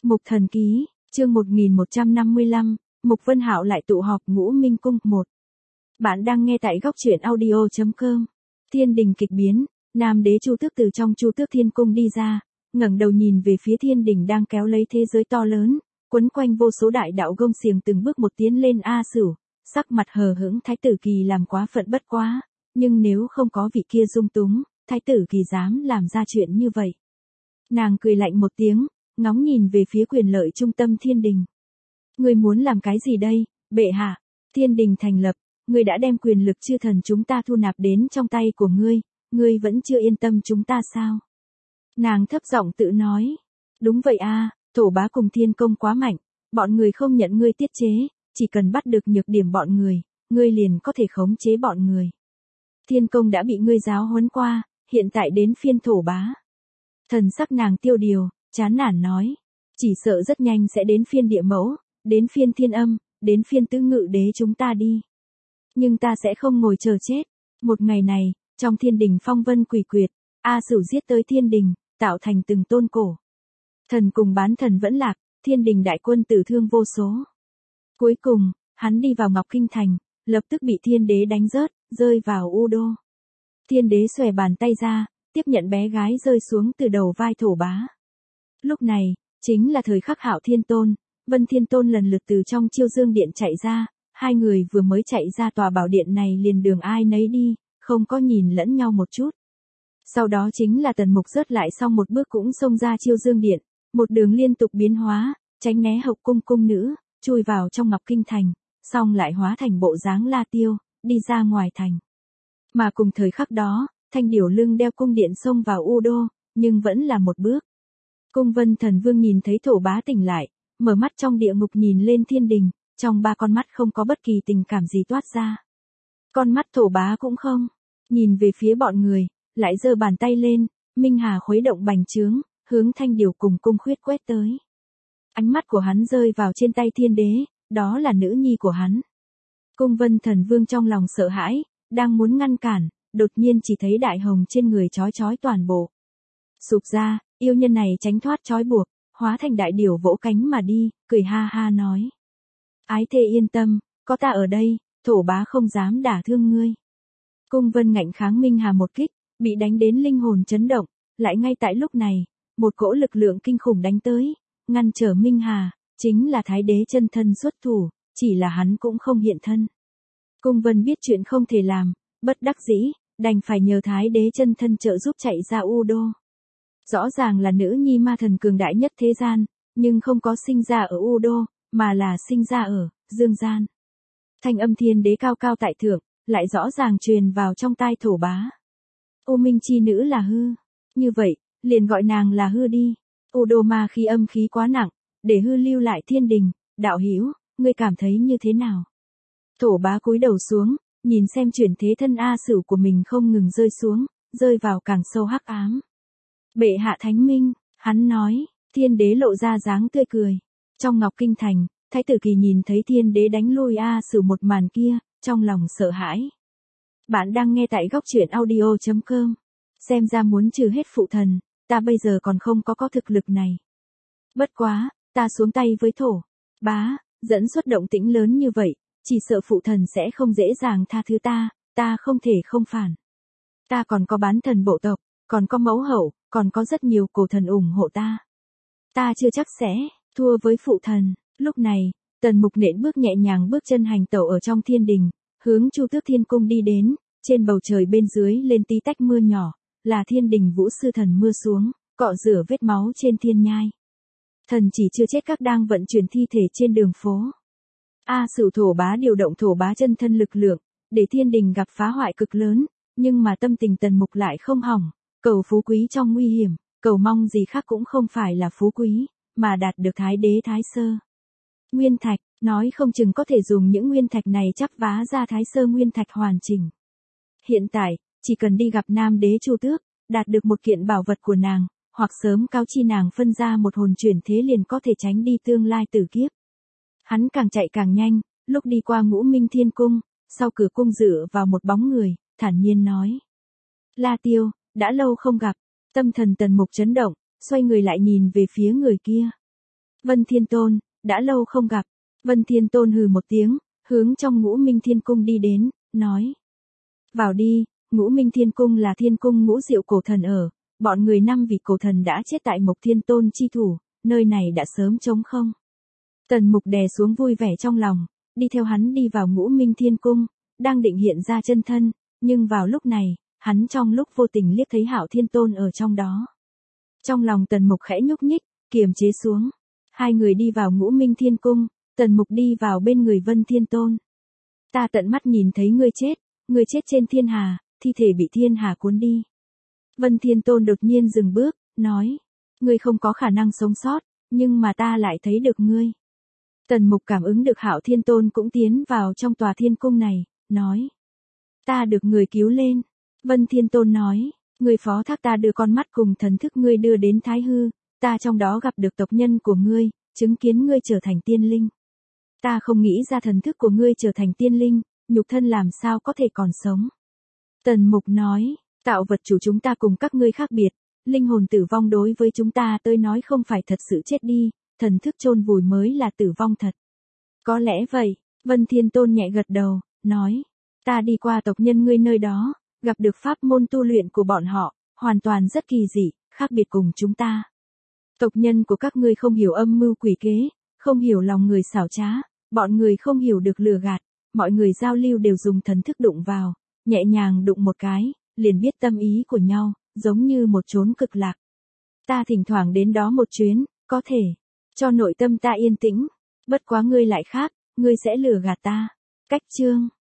Mục Thần Ký, chương 1155, Mục Vân Hạo lại tụ họp Ngũ Minh Cung 1. Bạn đang nghe tại góc truyện audio.com. Thiên đình kịch biến, Nam Đế Chu Tước từ trong Chu Tước Thiên Cung đi ra, ngẩng đầu nhìn về phía thiên đình đang kéo lấy thế giới to lớn, quấn quanh vô số đại đạo gông xiềng từng bước một tiến lên A Sửu, sắc mặt hờ hững. Thái tử Kỳ làm quá phận bất quá, nhưng nếu không có vị kia dung túng, Thái tử Kỳ dám làm ra chuyện như vậy. Nàng cười lạnh một tiếng, ngóng nhìn về phía quyền lợi trung tâm thiên đình. Ngươi muốn làm cái gì đây, bệ hạ? Thiên đình thành lập, ngươi đã đem quyền lực chư thần chúng ta thu nạp đến trong tay của ngươi vẫn chưa yên tâm chúng ta sao? Nàng thấp giọng tự nói. Đúng vậy a, Thổ Bá cùng Thiên Công quá mạnh, bọn người không nhận ngươi tiết chế, chỉ cần bắt được nhược điểm bọn người, ngươi liền có thể khống chế bọn người. Thiên Công đã bị ngươi giáo huấn qua, hiện tại đến phiên Thổ Bá. Thần sắc nàng tiêu điều, chán nản nói. Chỉ sợ rất nhanh sẽ đến phiên Địa Mẫu, đến phiên Thiên Âm, đến phiên Tứ Ngự Đế chúng ta đi. Nhưng ta sẽ không ngồi chờ chết. Một ngày này, trong thiên đình phong vân quỷ quyệt, A Sửu giết tới thiên đình, tạo thành từng tôn cổ thần cùng bán thần vẫn lạc, thiên đình đại quân tử thương vô số. Cuối cùng, hắn đi vào Ngọc Kinh Thành, lập tức bị thiên đế đánh rớt, rơi vào U Đô. Thiên đế xòe bàn tay ra, tiếp nhận bé gái rơi xuống từ đầu vai Thổ Bá. Lúc này, chính là thời khắc Hạo Thiên Tôn, Vân Thiên Tôn lần lượt từ trong Chiêu Dương Điện chạy ra, hai người vừa mới chạy ra tòa bảo điện này liền đường ai nấy đi, không có nhìn lẫn nhau một chút. Sau đó chính là Tần Mục rớt lại xong một bước cũng xông ra Chiêu Dương Điện, một đường liên tục biến hóa, tránh né Hậu Cung cung nữ, chui vào trong Ngọc Kinh Thành, xong lại hóa thành bộ dáng La Tiêu, đi ra ngoài thành. Mà cùng thời khắc đó, Thanh Điểu lưng đeo cung điện xông vào U Đô, nhưng vẫn là một bước. Cung Vân Thần Vương nhìn thấy Thổ Bá tỉnh lại, mở mắt trong địa ngục nhìn lên thiên đình, trong ba con mắt không có bất kỳ tình cảm gì toát ra. Con mắt Thổ Bá cũng không, nhìn về phía bọn người, lại giơ bàn tay lên, Minh Hà khuấy động bành trướng, hướng Thanh Điểu cùng Cung Khuyết quét tới. Ánh mắt của hắn rơi vào trên tay thiên đế, đó là nữ nhi của hắn. Cung Vân Thần Vương trong lòng sợ hãi, đang muốn ngăn cản, đột nhiên chỉ thấy đại hồng trên người chói chói toàn bộ. Sụp ra, yêu nhân này tránh thoát trói buộc, hóa thành đại điểu vỗ cánh mà đi, cười ha ha nói. Ái thê yên tâm, có ta ở đây, Thổ Bá không dám đả thương ngươi. Cung Vân ngạnh kháng Minh Hà một kích, bị đánh đến linh hồn chấn động, lại ngay tại lúc này, một cỗ lực lượng kinh khủng đánh tới, ngăn trở Minh Hà, chính là Thái Đế chân thân xuất thủ, chỉ là hắn cũng không hiện thân. Cung Vân biết chuyện không thể làm, bất đắc dĩ, đành phải nhờ Thái Đế chân thân trợ giúp chạy ra U Đô. Rõ ràng là nữ nhi ma thần cường đại nhất thế gian, nhưng không có sinh ra ở U Đô, mà là sinh ra ở Dương gian. Thanh âm thiên đế cao cao tại thượng, lại rõ ràng truyền vào trong tai Thổ Bá. U Minh chi nữ là hư, như vậy, liền gọi nàng là hư đi. U Đô ma khí âm khí quá nặng, để hư lưu lại thiên đình, đạo hữu, ngươi cảm thấy như thế nào? Thổ Bá cúi đầu xuống, nhìn xem chuyển thế thân A Sửu của mình không ngừng rơi xuống, rơi vào càng sâu hắc ám. Bệ hạ thánh minh, hắn nói, thiên đế lộ ra dáng tươi cười. Trong Ngọc Kinh Thành, Thái tử Kỳ nhìn thấy thiên đế đánh lui A Sửu một màn kia, trong lòng sợ hãi. Bạn đang nghe tại góc truyện audio.com. Xem ra muốn trừ hết phụ thần, ta bây giờ còn không có thực lực này. Bất quá, ta xuống tay với Thổ Bá, dẫn xuất động tĩnh lớn như vậy, chỉ sợ phụ thần sẽ không dễ dàng tha thứ ta không thể không phản. Ta còn có bán thần bộ tộc, còn có mẫu hậu, còn có rất nhiều cổ thần ủng hộ ta. Ta chưa chắc sẽ thua với phụ thần. Lúc này, Tần Mục nện bước nhẹ nhàng bước chân hành tẩu ở trong thiên đình, hướng Chu Tước Thiên Cung đi đến, trên bầu trời bên dưới lên tí tách mưa nhỏ, là thiên đình vũ sư thần mưa xuống, cọ rửa vết máu trên thiên nhai. Thần chỉ chưa chết các đang vận chuyển thi thể trên đường phố. A Sửu Thổ Bá điều động Thổ Bá chân thân lực lượng, để thiên đình gặp phá hoại cực lớn, nhưng mà tâm tình Tần Mục lại không hỏng, cầu phú quý trong nguy hiểm, cầu mong gì khác cũng không phải là phú quý, mà đạt được Thái Đế Thái Sơ Nguyên Thạch, nói không chừng có thể dùng những nguyên thạch này chắp vá ra Thái Sơ Nguyên Thạch hoàn chỉnh. Hiện tại, chỉ cần đi gặp Nam Đế Chu Tước, đạt được một kiện bảo vật của nàng, hoặc sớm cáo chi nàng phân ra một hồn chuyển thế liền có thể tránh đi tương lai tử kiếp. Hắn càng chạy càng nhanh, lúc đi qua Ngũ Minh Thiên Cung, sau cửa cung dựa vào một bóng người, thản nhiên nói. La Tiêu, đã lâu không gặp, tâm thần Tần Mục chấn động, xoay người lại nhìn về phía người kia. Vân Thiên Tôn, đã lâu không gặp. Vân Thiên Tôn hừ một tiếng, hướng trong Ngũ Minh Thiên Cung đi đến, nói. Vào đi, Ngũ Minh Thiên Cung là thiên cung Ngũ Diệu cổ thần ở, bọn người 5 vị cổ thần đã chết tại Mộc Thiên Tôn chi thủ, nơi này đã sớm trống không. Tần Mục đè xuống vui vẻ trong lòng, đi theo hắn đi vào Ngũ Minh Thiên Cung, đang định hiện ra chân thân, nhưng vào lúc này, hắn trong lúc vô tình liếc thấy Hạo Thiên Tôn ở trong đó. Trong lòng Tần Mục khẽ nhúc nhích, kiềm chế xuống. Hai người đi vào Ngũ Minh Thiên Cung, Tần Mục đi vào bên người Vân Thiên Tôn. Ta tận mắt nhìn thấy ngươi chết trên thiên hà, thi thể bị thiên hà cuốn đi. Vân Thiên Tôn đột nhiên dừng bước, nói, ngươi không có khả năng sống sót, nhưng mà ta lại thấy được ngươi. Tần Mục cảm ứng được Hạo Thiên Tôn cũng tiến vào trong tòa thiên cung này, nói, ta được người cứu lên. Vân Thiên Tôn nói, ngươi phó thác ta đưa con mắt cùng thần thức ngươi đưa đến Thái Hư, ta trong đó gặp được tộc nhân của ngươi, chứng kiến ngươi trở thành tiên linh. Ta không nghĩ ra thần thức của ngươi trở thành tiên linh, nhục thân làm sao có thể còn sống. Tần Mục nói, tạo vật chủ chúng ta cùng các ngươi khác biệt, linh hồn tử vong đối với chúng ta tới nói không phải thật sự chết đi, thần thức chôn vùi mới là tử vong thật. Có lẽ vậy, Vân Thiên Tôn nhẹ gật đầu, nói, ta đi qua tộc nhân ngươi nơi đó, gặp được pháp môn tu luyện của bọn họ, hoàn toàn rất kỳ dị, khác biệt cùng chúng ta. Tộc nhân của các ngươi không hiểu âm mưu quỷ kế, không hiểu lòng người xảo trá, bọn người không hiểu được lừa gạt, mọi người giao lưu đều dùng thần thức đụng vào, nhẹ nhàng đụng một cái, liền biết tâm ý của nhau, giống như một chốn cực lạc. Ta thỉnh thoảng đến đó một chuyến, có thể cho nội tâm ta yên tĩnh, bất quá ngươi lại khác, ngươi sẽ lừa gạt ta. Cách chương